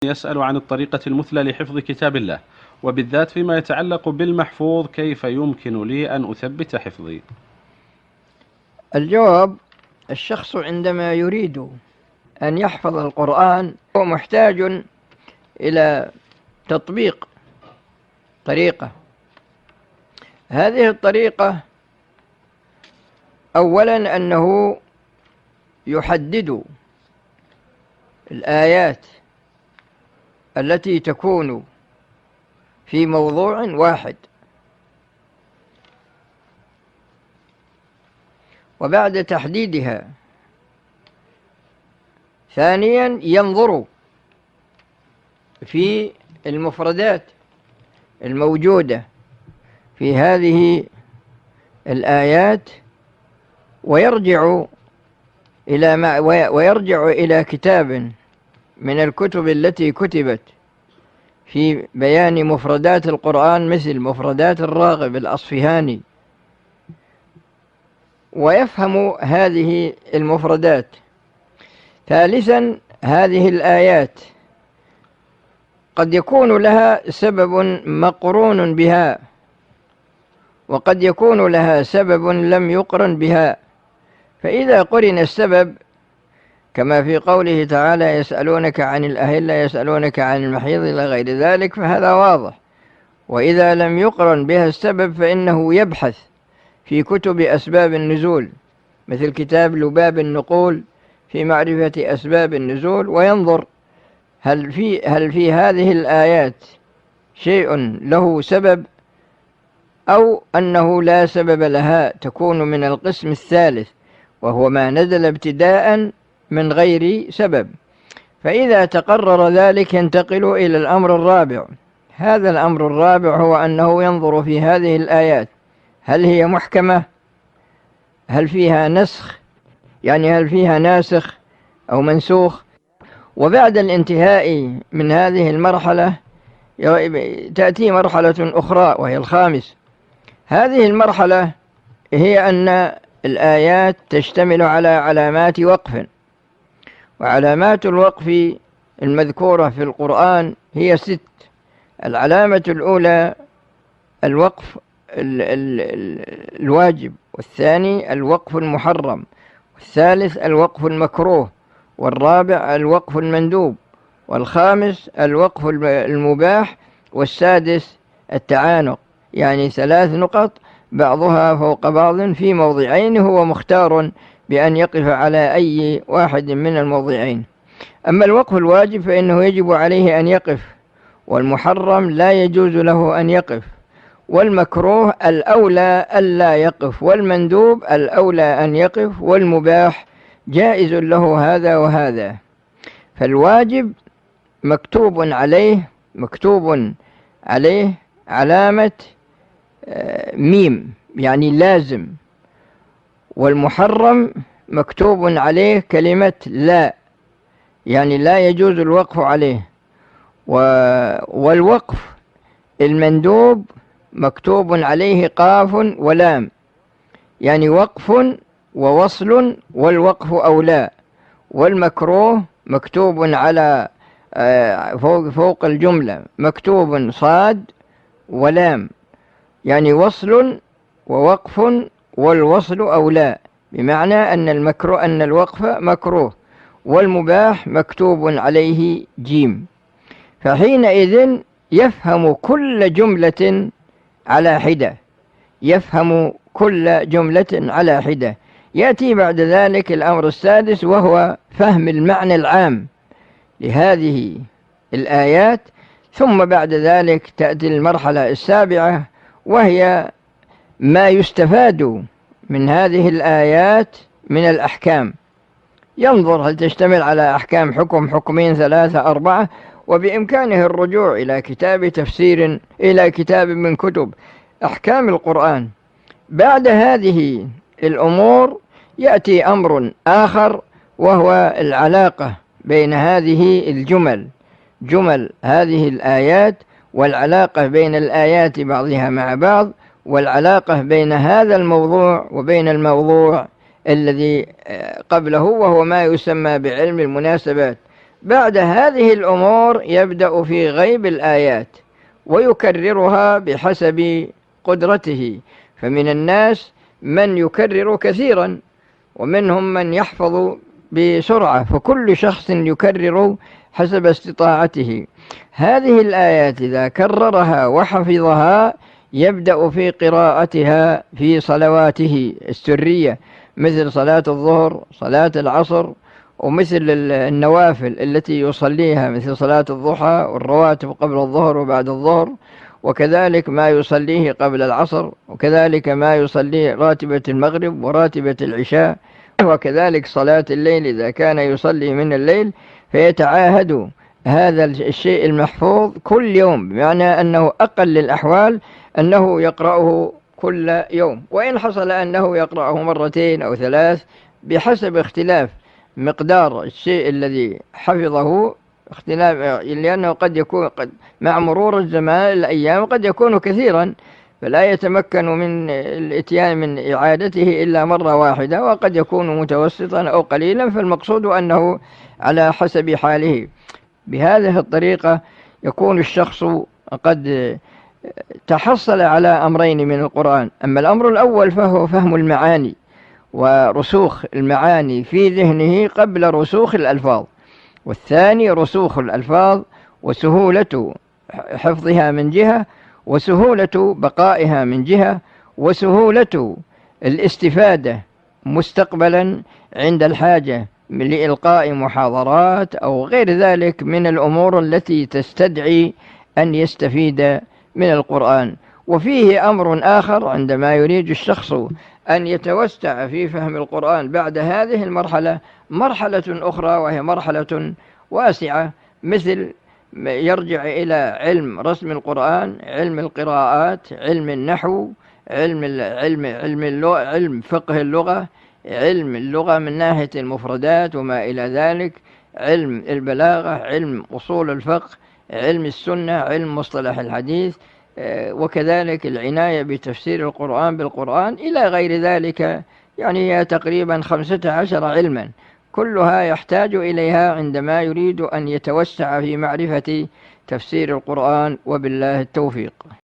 يسأل عن الطريقة المثلى لحفظ كتاب الله، وبالذات فيما يتعلق بالمحفوظ، كيف يمكن لي أن أثبت حفظي؟ الجواب: الشخص عندما يريد أن يحفظ القرآن هو محتاج إلى تطبيق طريقة. هذه الطريقة أولا أنه يحدد الآيات التي تكون في موضوع واحد، وبعد تحديدها ثانيا ينظر في المفردات الموجودة في هذه الآيات، ويرجع إلى كتاب من الكتب التي كتبت في بيان مفردات القرآن مثل مفردات الراغب الأصفهاني، ويفهم هذه المفردات. ثالثا، هذه الآيات قد يكون لها سبب مقرون بها، وقد يكون لها سبب لم يقرن بها، فإذا قرن السبب كما في قوله تعالى: يسألونك عن الأهلة، يسألونك عن المحيض إلى غير ذلك، فهذا واضح. وإذا لم يقرن بها السبب فإنه يبحث في كتب أسباب النزول مثل كتاب لباب النقول في معرفة أسباب النزول، وينظر هل في هذه الآيات شيء له سبب أو أنه لا سبب لها، تكون من القسم الثالث وهو ما نزل ابتداء من غير سبب. فإذا تقرر ذلك ينتقل إلى الأمر الرابع. هذا الأمر الرابع هو أنه ينظر في هذه الآيات هل هي محكمة، هل فيها نسخ، يعني هل فيها ناسخ أو منسوخ. وبعد الانتهاء من هذه المرحلة تأتي مرحلة أخرى وهي الخامس. هذه المرحلة هي أن الآيات تشتمل على علامات وقف، وعلامات الوقف المذكورة في القرآن هي 6. العلامة الأولى الوقف الواجب، والثاني الوقف المحرم، والثالث الوقف المكروه، والرابع الوقف المندوب، والخامس الوقف المباح، والسادس التعانق، يعني 3 نقط بعضها فوق بعض في موضعين، هو مختار بأن يقف على أي واحد من الموضعين. أما الوقف الواجب فإنه يجب عليه أن يقف، والمحرم لا يجوز له أن يقف، والمكروه الأولى ألا يقف، والمندوب الأولى أن يقف، والمباح جائز له هذا وهذا. فالواجب مكتوب عليه علامة ميم، يعني لازم، والمحرم مكتوب عليه كلمة لا، يعني لا يجوز الوقف عليه. والوقف المندوب مكتوب عليه قاف ولام، يعني وقف ووصل، والوقف أولى. والمكروه مكتوب على فوق الجملة مكتوب صاد ولام، يعني وصل ووقف، والوصل أولى، بمعنى أن الوقف مكروه، والمباح مكتوب عليه جيم. فحينئذ يفهم كل جملة على حدة. يأتي بعد ذلك الأمر السادس، وهو فهم المعنى العام لهذه الآيات. ثم بعد ذلك تأتي المرحلة السابعة، وهي ما يستفاد من هذه الآيات من الأحكام. ينظر هل تشتمل على أحكام حكم، حكمين، 3، 4، وبإمكانه الرجوع إلى كتاب تفسير، إلى كتاب من كتب أحكام القرآن. بعد هذه الأمور يأتي أمر آخر، وهو العلاقة بين هذه جمل هذه الآيات، والعلاقة بين الآيات بعضها مع بعض، والعلاقة بين هذا الموضوع وبين الموضوع الذي قبله، وهو ما يسمى بعلم المناسبات. بعد هذه الأمور يبدأ في غيب الآيات ويكررها بحسب قدرته، فمن الناس من يكرر كثيرا ومنهم من يحفظ بسرعة، فكل شخص يكرر حسب استطاعته. هذه الآيات إذا كررها وحفظها يبدأ في قراءتها في صلواته السرية، مثل صلاة الظهر، صلاة العصر، ومثل النوافل التي يصليها مثل صلاة الضحى والرواتب قبل الظهر وبعد الظهر، وكذلك ما يصليه قبل العصر، وكذلك ما يصليه راتبة المغرب وراتبة العشاء، وكذلك صلاة الليل إذا كان يصلي من الليل، فيتعاهد هذا الشيء المحفوظ كل يوم، بمعنى أنه أقل الأحوال أنه يقرأه كل يوم، وإن حصل أنه يقرأه مرتين أو ثلاث بحسب اختلاف مقدار الشيء الذي حفظه، اختلاف، لأنه قد يكون مع مرور الزمان الأيام قد يكون كثيرا فلا يتمكن من الاتيان من إعادته إلا مرة واحدة، وقد يكون متوسطا أو قليلا، فالمقصود أنه على حسب حاله. بهذه الطريقة يكون الشخص قد تحصل على أمرين من القرآن. أما الأمر الأول فهو فهم المعاني ورسوخ المعاني في ذهنه قبل رسوخ الألفاظ، والثاني رسوخ الألفاظ وسهولة حفظها من جهة، وسهولة بقائها من جهة، وسهولة الاستفادة مستقبلا عند الحاجة لإلقاء محاضرات أو غير ذلك من الأمور التي تستدعي أن يستفيد من القرآن. وفيه أمر آخر عندما يريد الشخص أن يتوسع في فهم القرآن بعد هذه المرحلة، مرحلة أخرى وهي مرحلة واسعة، مثل يرجع إلى علم رسم القرآن، علم القراءات، علم النحو، علم فقه اللغة، علم اللغة من ناحية المفردات وما إلى ذلك، علم البلاغة، علم أصول الفقه، علم السنة، علم مصطلح الحديث، وكذلك العناية بتفسير القرآن بالقرآن إلى غير ذلك. يعني هي تقريبا 15 علما، كلها يحتاج إليها عندما يريد أن يتوسع في معرفة تفسير القرآن، وبالله التوفيق.